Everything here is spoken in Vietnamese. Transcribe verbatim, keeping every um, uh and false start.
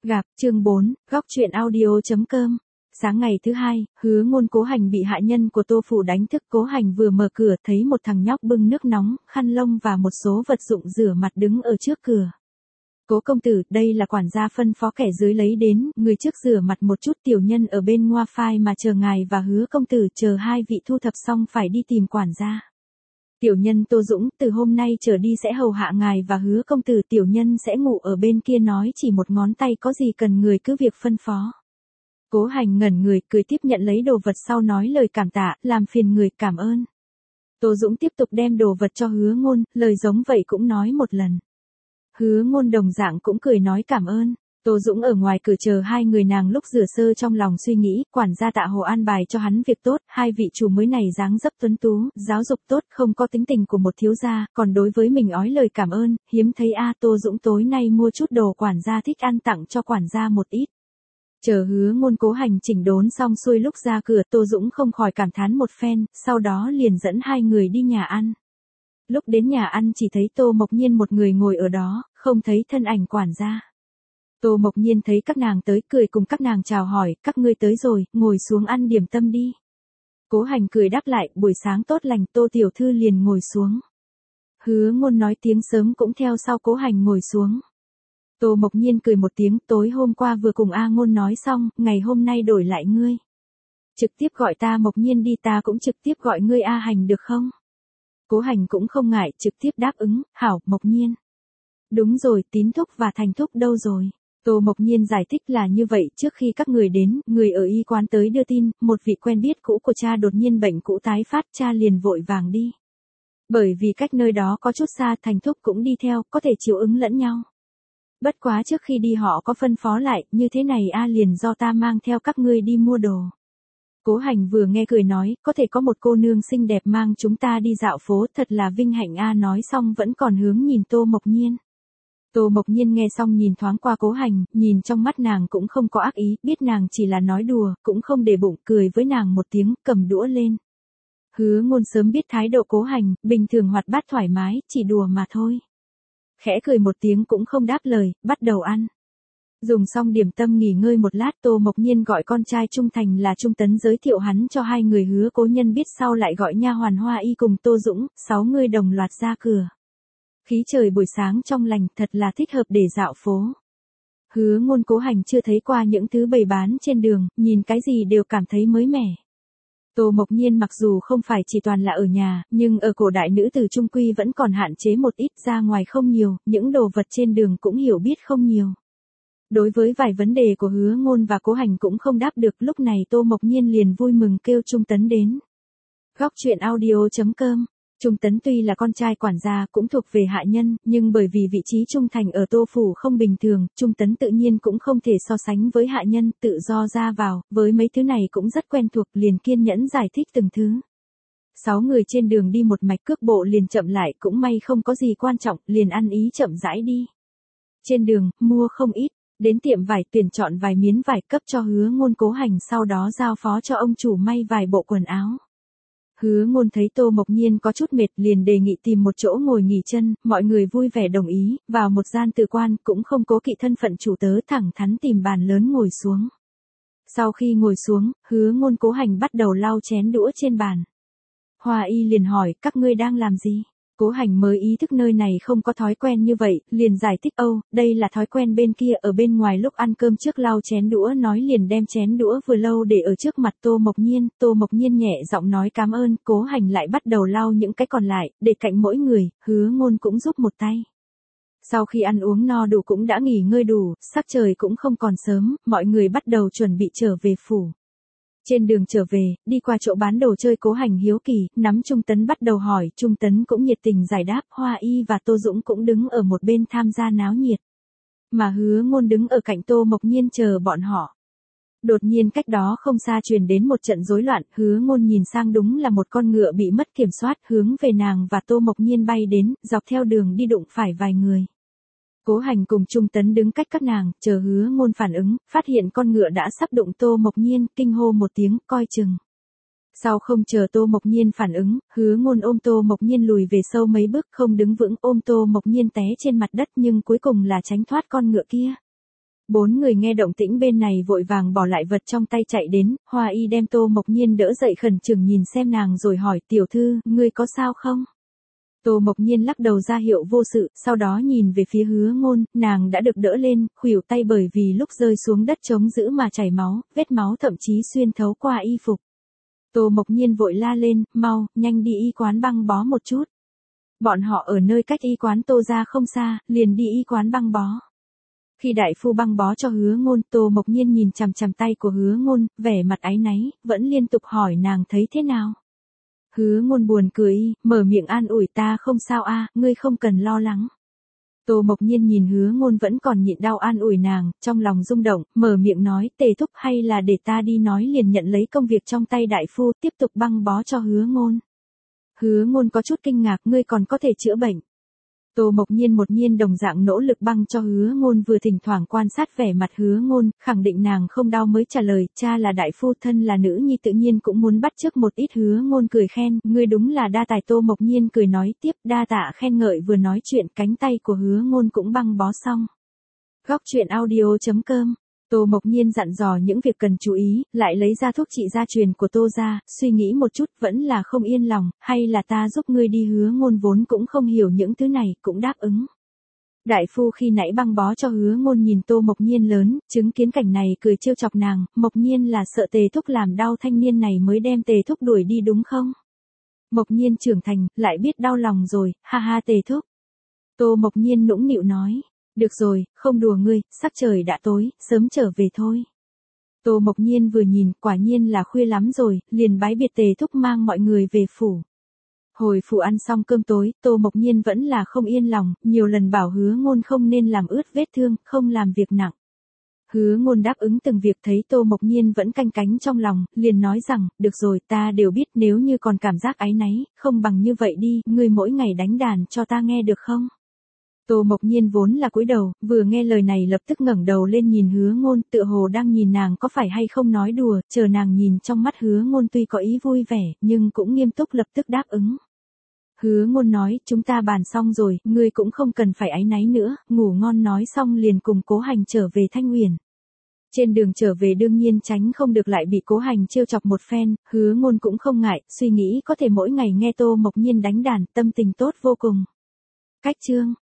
Gặp, chương bốn, góc truyện audio.com. Sáng ngày thứ hai, Hứa Ngôn Cố Hành bị hạ nhân của Tô Phủ đánh thức. Cố Hành vừa mở cửa thấy một thằng nhóc bưng nước nóng, khăn lông và một số vật dụng rửa mặt đứng ở trước cửa. Cố công tử, đây là quản gia phân phó kẻ dưới lấy đến, người trước rửa mặt một chút, tiểu nhân ở bên ngoa phai mà chờ ngài và Hứa công tử, chờ hai vị thu thập xong phải đi tìm quản gia. Tiểu nhân Tô Dũng, từ hôm nay trở đi sẽ hầu hạ ngài và Hứa công tử, tiểu nhân sẽ ngủ ở bên kia, nói chỉ một ngón tay, có gì cần người cứ việc phân phó. Cố Hành ngẩn người, cười tiếp nhận lấy đồ vật sau nói lời cảm tạ, làm phiền người, cảm ơn. Tô Dũng tiếp tục đem đồ vật cho Hứa Ngôn, lời giống vậy cũng nói một lần. Hứa Ngôn đồng dạng cũng cười nói cảm ơn. Tô Dũng ở ngoài cửa chờ hai người nàng lúc rửa sơ, trong lòng suy nghĩ, quản gia Tạ Hồ an bài cho hắn việc tốt, hai vị chủ mới này dáng dấp tuấn tú, giáo dục tốt, không có tính tình của một thiếu gia, còn đối với mình ói lời cảm ơn, hiếm thấy a. Tô Dũng tối nay mua chút đồ quản gia thích ăn tặng cho quản gia một ít. Chờ Hứa Ngôn Cố Hành chỉnh đốn xong xuôi lúc ra cửa, Tô Dũng không khỏi cảm thán một phen, sau đó liền dẫn hai người đi nhà ăn. Lúc đến nhà ăn chỉ thấy Tô Mộc Nhiên một người ngồi ở đó, không thấy thân ảnh quản gia. Tô Mộc Nhiên thấy các nàng tới, cười cùng các nàng chào hỏi, các ngươi tới rồi, ngồi xuống ăn điểm tâm đi. Cố Hành cười đáp lại, buổi sáng tốt lành. Tô tiểu thư liền ngồi xuống. Hứa Ngôn nói tiếng sớm cũng theo sau Cố Hành ngồi xuống. Tô Mộc Nhiên cười một tiếng, tối hôm qua vừa cùng A Ngôn nói xong, ngày hôm nay đổi lại ngươi. Trực tiếp gọi ta Mộc Nhiên đi, ta cũng trực tiếp gọi ngươi A Hành được không? Cố Hành cũng không ngại, trực tiếp đáp ứng, hảo, Mộc Nhiên. Đúng rồi, Tín thúc và Thành thúc đâu rồi? Tô Mộc Nhiên giải thích là như vậy, trước khi các người đến, người ở y quán tới đưa tin, một vị quen biết cũ của cha đột nhiên bệnh cũ tái phát, cha liền vội vàng đi. Bởi vì cách nơi đó có chút xa, Thành thúc cũng đi theo, có thể chiếu ứng lẫn nhau. Bất quá trước khi đi họ có phân phó lại, như thế này a liền do ta mang theo các ngươi đi mua đồ. Cố Hành vừa nghe cười nói, có thể có một cô nương xinh đẹp mang chúng ta đi dạo phố, thật là vinh hạnh a. Nói xong vẫn còn hướng nhìn Tô Mộc Nhiên. Tô Mộc Nhiên nghe xong nhìn thoáng qua Cố Hành, nhìn trong mắt nàng cũng không có ác ý, biết nàng chỉ là nói đùa, cũng không để bụng, cười với nàng một tiếng, cầm đũa lên. Hứa Ngôn sớm biết thái độ Cố Hành, bình thường hoạt bát thoải mái, chỉ đùa mà thôi. Khẽ cười một tiếng cũng không đáp lời, bắt đầu ăn. Dùng xong điểm tâm nghỉ ngơi một lát, Tô Mộc Nhiên gọi con trai Trung Thành là Trung Tấn giới thiệu hắn cho hai người. Hứa Cố Nhân biết sau lại gọi nha hoàn Hoa Y cùng Tô Dũng, sáu người đồng loạt ra cửa. Khí trời buổi sáng trong lành, thật là thích hợp để dạo phố. Hứa Ngôn Cố Hành chưa thấy qua những thứ bày bán trên đường, nhìn cái gì đều cảm thấy mới mẻ. Tô Mộc Nhiên mặc dù không phải chỉ toàn là ở nhà, nhưng ở cổ đại nữ tử trung quy vẫn còn hạn chế một ít, ra ngoài không nhiều, những đồ vật trên đường cũng hiểu biết không nhiều. Đối với vài vấn đề của Hứa Ngôn và Cố Hành cũng không đáp được, lúc này Tô Mộc Nhiên liền vui mừng kêu Trung Tấn đến. Góc truyện audio.com. Trung Tấn tuy là con trai quản gia cũng thuộc về hạ nhân, nhưng bởi vì vị trí Trung Thành ở Tô Phủ không bình thường, Trung Tấn tự nhiên cũng không thể so sánh với hạ nhân, tự do ra vào, với mấy thứ này cũng rất quen thuộc, liền kiên nhẫn giải thích từng thứ. Sáu người trên đường đi một mạch, cước bộ liền chậm lại, cũng may không có gì quan trọng, liền ăn ý chậm rãi đi. Trên đường, mua không ít, đến tiệm vải tuyển chọn vài miếng vải cấp cho Hứa Ngôn Cố Hành, sau đó giao phó cho ông chủ may vài bộ quần áo. Hứa Ngôn thấy Tô Mộc Nhiên có chút mệt liền đề nghị tìm một chỗ ngồi nghỉ chân, mọi người vui vẻ đồng ý, vào một gian từ quan, cũng không cố kỵ thân phận chủ tớ, thẳng thắn tìm bàn lớn ngồi xuống. Sau khi ngồi xuống, Hứa Ngôn Cố Hành bắt đầu lau chén đũa trên bàn. Hoa Y liền hỏi, các ngươi đang làm gì? Cố Hành mới ý thức nơi này không có thói quen như vậy, liền giải thích, âu, đây là thói quen bên kia, ở bên ngoài lúc ăn cơm trước lau chén đũa, nói liền đem chén đũa vừa lâu để ở trước mặt Tô Mộc Nhiên. Tô Mộc Nhiên nhẹ giọng nói cảm ơn, Cố Hành lại bắt đầu lau những cái còn lại, để cạnh mỗi người. Hứa Ngôn cũng giúp một tay. Sau khi ăn uống no đủ cũng đã nghỉ ngơi đủ, sắc trời cũng không còn sớm, mọi người bắt đầu chuẩn bị trở về phủ. Trên đường trở về, đi qua chỗ bán đồ chơi, Cố Hành hiếu kỳ, nắm Trung Tấn bắt đầu hỏi, Trung Tấn cũng nhiệt tình giải đáp, Hoa Y và Tô Dũng cũng đứng ở một bên tham gia náo nhiệt. Mà Hứa Ngôn đứng ở cạnh Tô Mộc Nhiên chờ bọn họ. Đột nhiên cách đó không xa truyền đến một trận rối loạn, Hứa Ngôn nhìn sang đúng là một con ngựa bị mất kiểm soát, hướng về nàng và Tô Mộc Nhiên bay đến, dọc theo đường đi đụng phải vài người. Cố Hành cùng Trung Tấn đứng cách các nàng, chờ Hứa Ngôn phản ứng, phát hiện con ngựa đã sắp đụng Tô Mộc Nhiên, kinh hô một tiếng, coi chừng. Sau không chờ Tô Mộc Nhiên phản ứng, Hứa Ngôn ôm Tô Mộc Nhiên lùi về sâu mấy bước, không đứng vững, ôm Tô Mộc Nhiên té trên mặt đất, nhưng cuối cùng là tránh thoát con ngựa kia. Bốn người nghe động tĩnh bên này vội vàng bỏ lại vật trong tay chạy đến, Hoa Y đem Tô Mộc Nhiên đỡ dậy khẩn trừng nhìn xem nàng rồi hỏi tiểu thư, ngươi có sao không? Tô Mộc Nhiên lắc đầu ra hiệu vô sự, sau đó nhìn về phía Hứa Ngôn, nàng đã được đỡ lên, khuỷu tay bởi vì lúc rơi xuống đất trống giữ mà chảy máu, vết máu thậm chí xuyên thấu qua y phục. Tô Mộc Nhiên vội la lên, mau, nhanh đi y quán băng bó một chút. Bọn họ ở nơi cách y quán Tô ra không xa, liền đi y quán băng bó. Khi đại phu băng bó cho Hứa Ngôn, Tô Mộc Nhiên nhìn chằm chằm tay của Hứa Ngôn, vẻ mặt áy náy, vẫn liên tục hỏi nàng thấy thế nào. Hứa Ngôn buồn cười, mở miệng an ủi ta không sao a, ngươi không cần lo lắng. Tô Mộc Nhiên nhìn Hứa Ngôn vẫn còn nhịn đau an ủi nàng, trong lòng rung động, mở miệng nói, Tề thúc hay là để ta đi nói liền nhận lấy công việc trong tay đại phu, tiếp tục băng bó cho Hứa Ngôn. Hứa Ngôn có chút kinh ngạc, ngươi còn có thể chữa bệnh. Tô Mộc Nhiên một nhiên đồng dạng nỗ lực băng cho Hứa Ngôn, vừa thỉnh thoảng quan sát vẻ mặt Hứa Ngôn, khẳng định nàng không đau mới trả lời, cha là đại phu thân là nữ nhi tự nhiên cũng muốn bắt chước một ít. Hứa Ngôn cười khen, ngươi đúng là đa tài. Tô Mộc Nhiên cười nói tiếp, đa tạ khen ngợi. Vừa nói chuyện cánh tay của Hứa Ngôn cũng băng bó xong. Góc truyện audio chấm com. Tô Mộc Nhiên dặn dò những việc cần chú ý, lại lấy ra thuốc trị gia truyền của Tô ra, suy nghĩ một chút vẫn là không yên lòng, hay là ta giúp ngươi đi. Hứa Ngôn vốn cũng không hiểu những thứ này, cũng đáp ứng. Đại phu khi nãy băng bó cho Hứa Ngôn nhìn Tô Mộc Nhiên lớn, chứng kiến cảnh này cười trêu chọc nàng, Mộc Nhiên là sợ Tề thúc làm đau thanh niên này mới đem Tề thúc đuổi đi đúng không? Mộc Nhiên trưởng thành, lại biết đau lòng rồi, ha ha Tề thúc. Tô Mộc Nhiên nũng nịu nói. Được rồi, không đùa ngươi, sắc trời đã tối, sớm trở về thôi. Tô Mộc Nhiên vừa nhìn, quả nhiên là khuya lắm rồi, liền bái biệt Tề thúc mang mọi người về phủ. Hồi phủ ăn xong cơm tối, Tô Mộc Nhiên vẫn là không yên lòng, nhiều lần bảo Hứa Ngôn không nên làm ướt vết thương, không làm việc nặng. Hứa Ngôn đáp ứng từng việc, thấy Tô Mộc Nhiên vẫn canh cánh trong lòng, liền nói rằng, được rồi, ta đều biết, nếu như còn cảm giác áy náy, không bằng như vậy đi, ngươi mỗi ngày đánh đàn cho ta nghe được không? Tô Mộc Nhiên vốn là cúi đầu, vừa nghe lời này lập tức ngẩng đầu lên nhìn Hứa Ngôn, tựa hồ đang nhìn nàng có phải hay không nói đùa, chờ nàng nhìn trong mắt Hứa Ngôn tuy có ý vui vẻ, nhưng cũng nghiêm túc lập tức đáp ứng. Hứa Ngôn nói, chúng ta bàn xong rồi, ngươi cũng không cần phải áy náy nữa, ngủ ngon. Nói xong liền cùng Cố Hành trở về Thanh Uyển. Trên đường trở về đương nhiên tránh không được lại bị Cố Hành trêu chọc một phen, Hứa Ngôn cũng không ngại, suy nghĩ có thể mỗi ngày nghe Tô Mộc Nhiên đánh đàn, tâm tình tốt vô cùng. Cách chương